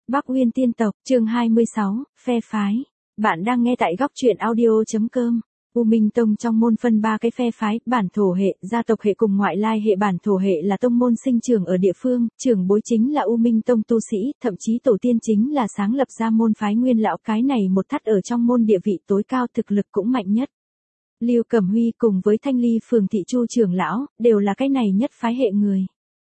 Bắc Uyên tiên tộc, chương 26, phe phái. Bạn đang nghe tại góc truyện audio.com. U Minh Tông trong môn phân ba cái phe phái, bản thổ hệ, gia tộc hệ cùng ngoại lai hệ. Bản thổ hệ là tông môn sinh trưởng ở địa phương, trưởng bối chính là U Minh Tông tu sĩ, thậm chí tổ tiên chính là sáng lập ra môn phái Nguyên lão. Cái này một thắt ở trong môn địa vị tối cao, thực lực cũng mạnh nhất. Lưu Cẩm Huy cùng với Thanh Ly Phường thị Chu trưởng lão, đều là cái này nhất phái hệ người.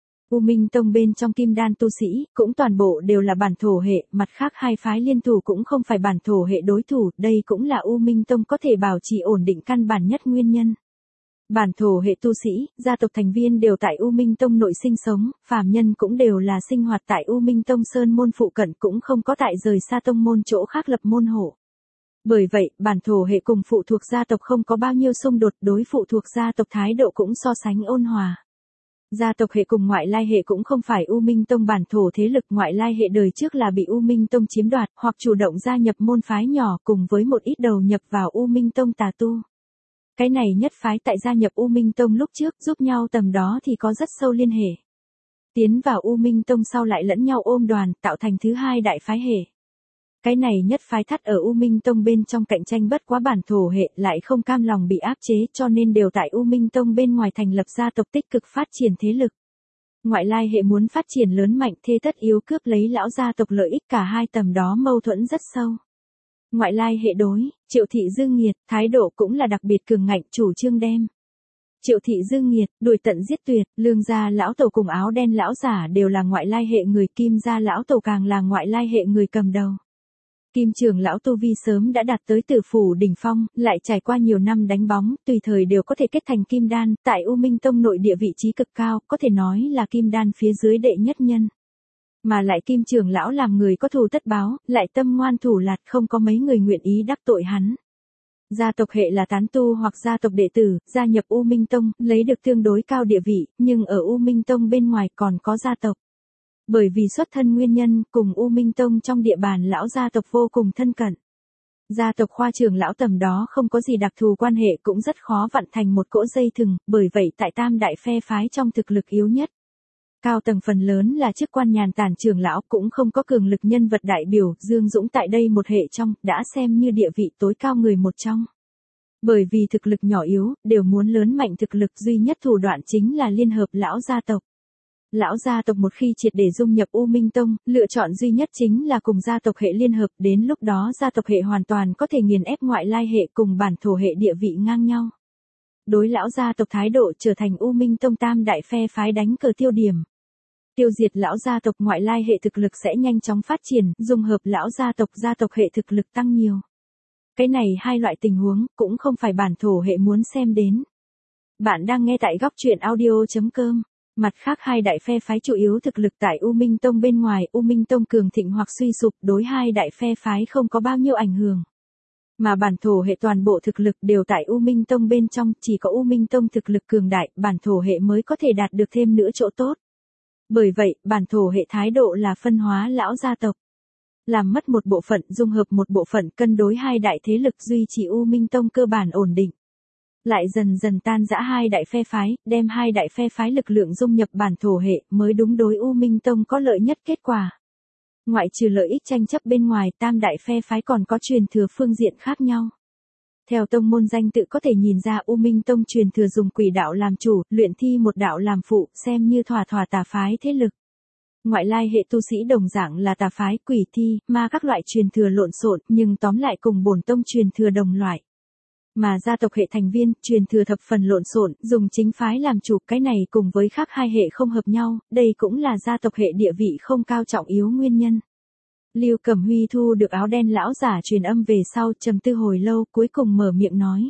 U Minh Tông bên trong kim đan tu sĩ, cũng toàn bộ đều là bản thổ hệ, mặt khác hai phái liên thủ cũng không phải bản thổ hệ đối thủ, đây cũng là U Minh Tông có thể bảo trì ổn định căn bản nhất nguyên nhân. Bản thổ hệ tu sĩ, gia tộc thành viên đều tại U Minh Tông nội sinh sống, phàm nhân cũng đều là sinh hoạt tại U Minh Tông sơn môn phụ cận, cũng không có tại rời xa tông môn chỗ khác lập môn hộ. Bởi vậy, bản thổ hệ cùng phụ thuộc gia tộc không có bao nhiêu xung đột, đối phụ thuộc gia tộc thái độ cũng so sánh ôn hòa. Gia tộc hệ cùng ngoại lai hệ cũng không phải U Minh Tông bản thổ thế lực, ngoại lai hệ đời trước là bị U Minh Tông chiếm đoạt, hoặc chủ động gia nhập môn phái nhỏ cùng với một ít đầu nhập vào U Minh Tông tà tu. Cái này nhất phái tại gia nhập U Minh Tông lúc trước giúp nhau tầm đó thì có rất sâu liên hệ. Tiến vào U Minh Tông sau lại lẫn nhau ôm đoàn, tạo thành thứ hai đại phái hệ. Cái này nhất phái thắt ở U Minh Tông bên trong cạnh tranh bất quá bản thổ hệ, lại không cam lòng bị áp chế, cho nên đều tại U Minh Tông bên ngoài thành lập gia tộc tích cực phát triển thế lực. Ngoại lai hệ muốn phát triển lớn mạnh, thế tất yếu cướp lấy lão gia tộc lợi ích, cả hai tầm đó mâu thuẫn rất sâu. Ngoại lai hệ đối Triệu Thị Dương Nghiệt, thái độ cũng là đặc biệt cường ngạnh, chủ trương đem Triệu Thị Dương Nghiệt đuổi tận giết tuyệt. Lương gia lão tổ cùng áo đen lão giả đều là ngoại lai hệ người, Kim gia lão tổ càng là ngoại lai hệ người cầm đầu. Kim trưởng lão tu vi sớm đã đạt tới tử phủ đỉnh phong, lại trải qua nhiều năm đánh bóng, tùy thời đều có thể kết thành kim đan, tại U Minh Tông nội địa vị trí cực cao, có thể nói là kim đan phía dưới đệ nhất nhân. Mà lại Kim trưởng lão làm người có thù tất báo, lại tâm ngoan thủ lạt, không có mấy người nguyện ý đắc tội hắn. Gia tộc hệ là tán tu hoặc gia tộc đệ tử, gia nhập U Minh Tông, lấy được tương đối cao địa vị, nhưng ở U Minh Tông bên ngoài còn có gia tộc. Bởi vì xuất thân nguyên nhân, cùng U Minh Tông trong địa bàn lão gia tộc vô cùng thân cận. Gia tộc Khoa trưởng lão tầm đó không có gì đặc thù quan hệ, cũng rất khó vặn thành một cỗ dây thừng, bởi vậy tại tam đại phe phái trong thực lực yếu nhất. Cao tầng phần lớn là chức quan nhàn tản trưởng lão, cũng không có cường lực nhân vật đại biểu, Dương Dũng tại đây một hệ trong, đã xem như địa vị tối cao người một trong. Bởi vì thực lực nhỏ yếu, đều muốn lớn mạnh thực lực, duy nhất thủ đoạn chính là liên hợp lão gia tộc. Lão gia tộc một khi triệt để dung nhập U Minh Tông, lựa chọn duy nhất chính là cùng gia tộc hệ liên hợp, đến lúc đó gia tộc hệ hoàn toàn có thể nghiền ép ngoại lai hệ cùng bản thổ hệ địa vị ngang nhau. Đối lão gia tộc thái độ trở thành U Minh Tông tam đại phe phái đánh cờ tiêu điểm. Tiêu diệt lão gia tộc, ngoại lai hệ thực lực sẽ nhanh chóng phát triển, dung hợp lão gia tộc hệ thực lực tăng nhiều. Cái này hai loại tình huống cũng không phải bản thổ hệ muốn xem đến. Bạn đang nghe tại góc truyện audio.com. Mặt khác hai đại phe phái chủ yếu thực lực tại U Minh Tông bên ngoài, U Minh Tông cường thịnh hoặc suy sụp, đối hai đại phe phái không có bao nhiêu ảnh hưởng. Mà bản thổ hệ toàn bộ thực lực đều tại U Minh Tông bên trong, chỉ có U Minh Tông thực lực cường đại, bản thổ hệ mới có thể đạt được thêm nữa chỗ tốt. Bởi vậy, bản thổ hệ thái độ là phân hóa lão gia tộc. Làm mất một bộ phận, dung hợp một bộ phận, cân đối hai đại thế lực, duy trì U Minh Tông cơ bản ổn định. Lại dần dần tan rã hai đại phe phái, đem hai đại phe phái lực lượng dung nhập bản thổ hệ, mới đúng đối U Minh Tông có lợi nhất kết quả. Ngoại trừ lợi ích tranh chấp bên ngoài, tam đại phe phái còn có truyền thừa phương diện khác nhau. Theo tông môn danh tự có thể nhìn ra, U Minh Tông truyền thừa dùng quỷ đạo làm chủ, luyện thi một đạo làm phụ, xem như thỏa tà phái thế lực. Ngoại lai hệ tu sĩ đồng dạng là tà phái, quỷ thi, ma các loại truyền thừa lộn xộn, nhưng tóm lại cùng bổn tông truyền thừa đồng loại. Mà gia tộc hệ thành viên, truyền thừa thập phần lộn xộn, dùng chính phái làm chủ, cái này cùng với khác hai hệ không hợp nhau, đây cũng là gia tộc hệ địa vị không cao trọng yếu nguyên nhân. Lưu Cẩm Huy thu được áo đen lão giả truyền âm về sau, trầm tư hồi lâu, cuối cùng mở miệng nói.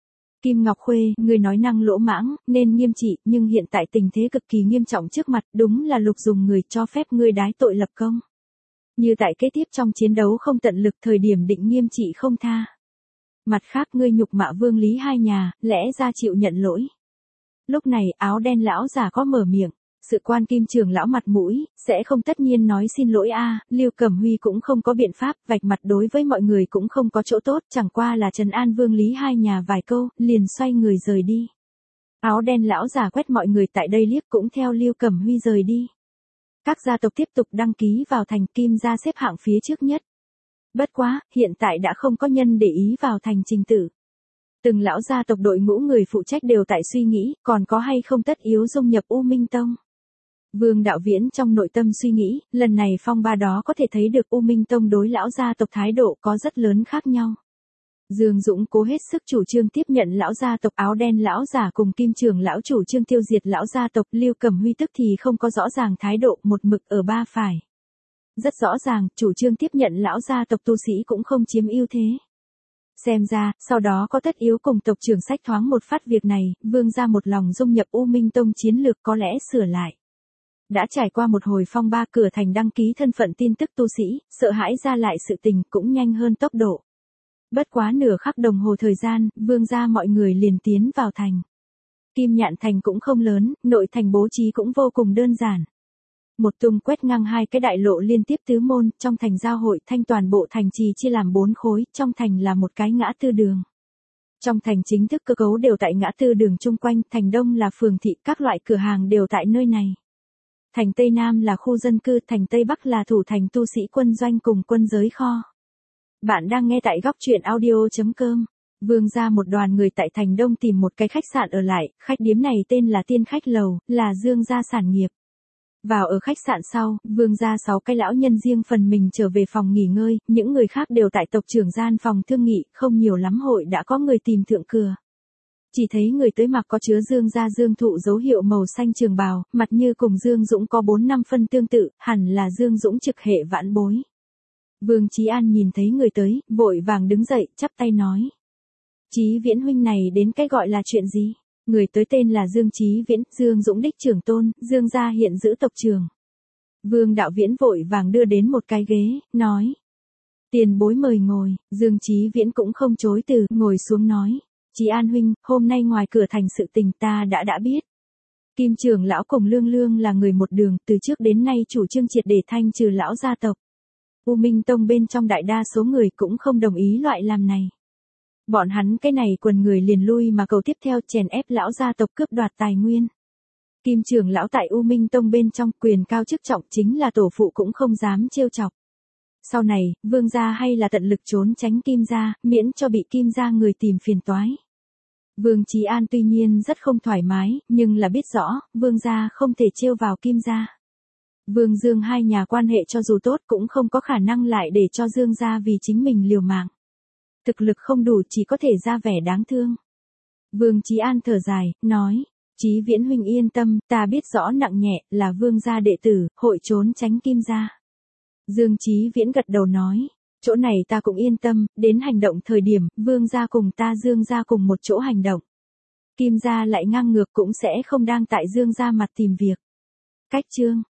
Kim Ngọc Khuê, người nói năng lỗ mãng, nên nghiêm trị, nhưng hiện tại tình thế cực kỳ nghiêm trọng trước mặt, đúng là Lục dùng người cho phép ngươi đái tội lập công. Như tại kế tiếp trong chiến đấu không tận lực, thời điểm định nghiêm trị không tha. Mặt khác, ngươi nhục mạ Vương Lý hai nhà, lẽ ra chịu nhận lỗi. Lúc này, áo đen lão già có mở miệng, sự quan Kim trưởng lão mặt mũi, sẽ không tất nhiên nói xin lỗi a. Lưu Cẩm Huy cũng không có biện pháp, vạch mặt đối với mọi người cũng không có chỗ tốt, chẳng qua là trấn an Vương Lý hai nhà vài câu, liền xoay người rời đi. Áo đen lão già quét mọi người tại đây liếc, cũng theo Lưu Cẩm Huy rời đi. Các gia tộc tiếp tục đăng ký vào thành, Kim gia xếp hạng phía trước nhất. Bất quá, hiện tại đã không có nhân để ý vào thành trình tự. Từng lão gia tộc đội ngũ người phụ trách đều tại suy nghĩ, còn có hay không tất yếu dung nhập U Minh Tông. Vương Đạo Viễn trong nội tâm suy nghĩ, lần này phong ba đó có thể thấy được U Minh Tông đối lão gia tộc thái độ có rất lớn khác nhau. Dương Dũng cố hết sức chủ trương tiếp nhận lão gia tộc áo đen lão giả cùng Kim Trường lão chủ trương tiêu diệt lão gia tộc, Lưu Cẩm Huy tức thì không có rõ ràng thái độ, một mực ở ba phải. Rất rõ ràng, chủ trương tiếp nhận lão gia tộc tu sĩ cũng không chiếm ưu thế. Xem ra, sau đó có tất yếu cùng tộc trưởng sách thoáng một phát việc này, Vương gia một lòng dung nhập U Minh Tông chiến lược có lẽ sửa lại. Đã trải qua một hồi phong ba, cửa thành đăng ký thân phận tin tức tu sĩ, sợ hãi ra lại sự tình cũng nhanh hơn tốc độ. Bất quá nửa khắc đồng hồ thời gian, Vương gia mọi người liền tiến vào thành. Kim Nhạn thành cũng không lớn, nội thành bố trí cũng vô cùng đơn giản. Một tung quét ngang hai cái đại lộ liên tiếp tứ môn, trong thành giao hội thanh toàn bộ thành trì chia làm 4 khối, trong thành là một cái ngã tư đường. Trong thành chính thức cơ cấu đều tại ngã tư đường chung quanh, thành đông là phường thị, các loại cửa hàng đều tại nơi này. Thành Tây Nam là khu dân cư, thành Tây Bắc là thủ thành tu sĩ quân doanh cùng quân giới kho. Bạn đang nghe tại góc truyện audio.com. Vương gia một đoàn người tại thành đông tìm một cái khách sạn ở lại, khách điếm này tên là Tiên Khách Lầu, là Dương gia sản nghiệp. Vào ở khách sạn sau, Vương gia 6 cái lão nhân riêng phần mình trở về phòng nghỉ ngơi, những người khác đều tại tộc trưởng gian phòng thương nghị, không nhiều lắm hội đã có người tìm thượng cửa. Chỉ thấy người tới mặc có chứa Dương gia Dương Thụ dấu hiệu màu xanh trường bào, mặt như cùng Dương Dũng có 4-5 phân tương tự, hẳn là Dương Dũng trực hệ vãn bối. Vương Chí An nhìn thấy người tới, vội vàng đứng dậy, chắp tay nói. Chí Viễn huynh này đến cái gọi là chuyện gì? Người tới tên là Dương Chí Viễn, Dương Dũng đích trưởng tôn, Dương gia hiện giữ tộc trưởng. Vương Đạo Viễn vội vàng đưa đến một cái ghế, nói. Tiền bối mời ngồi, Dương Chí Viễn cũng không chối từ, ngồi xuống nói. Chí An huynh, hôm nay ngoài cửa thành sự tình ta đã biết. Kim Trường lão cùng Lương Lương là người một đường, từ trước đến nay chủ trương triệt để thanh trừ lão gia tộc. U Minh Tông bên trong đại đa số người cũng không đồng ý loại làm này. Bọn hắn cái này quần người liền lui mà cầu tiếp theo chèn ép lão gia tộc cướp đoạt tài nguyên. Kim Trường lão tại U Minh Tông bên trong quyền cao chức trọng chính là tổ phụ cũng không dám trêu chọc. Sau này, Vương gia hay là tận lực trốn tránh Kim gia, miễn cho bị Kim gia người tìm phiền toái. Vương Chí An tuy nhiên rất không thoải mái, nhưng là biết rõ, Vương gia không thể trêu vào Kim gia. Vương Dương hai nhà quan hệ cho dù tốt cũng không có khả năng lại để cho Dương gia vì chính mình liều mạng. Thực lực không đủ chỉ có thể ra vẻ đáng thương. Vương Chí An thở dài, nói, Chí Viễn huynh yên tâm, ta biết rõ nặng nhẹ, là Vương gia đệ tử, hội trốn tránh Kim gia. Dương Chí Viễn gật đầu nói, chỗ này ta cũng yên tâm, đến hành động thời điểm, Vương gia cùng ta Dương gia cùng một chỗ hành động. Kim gia lại ngang ngược cũng sẽ không đang tại Dương gia mặt tìm việc. Cách chương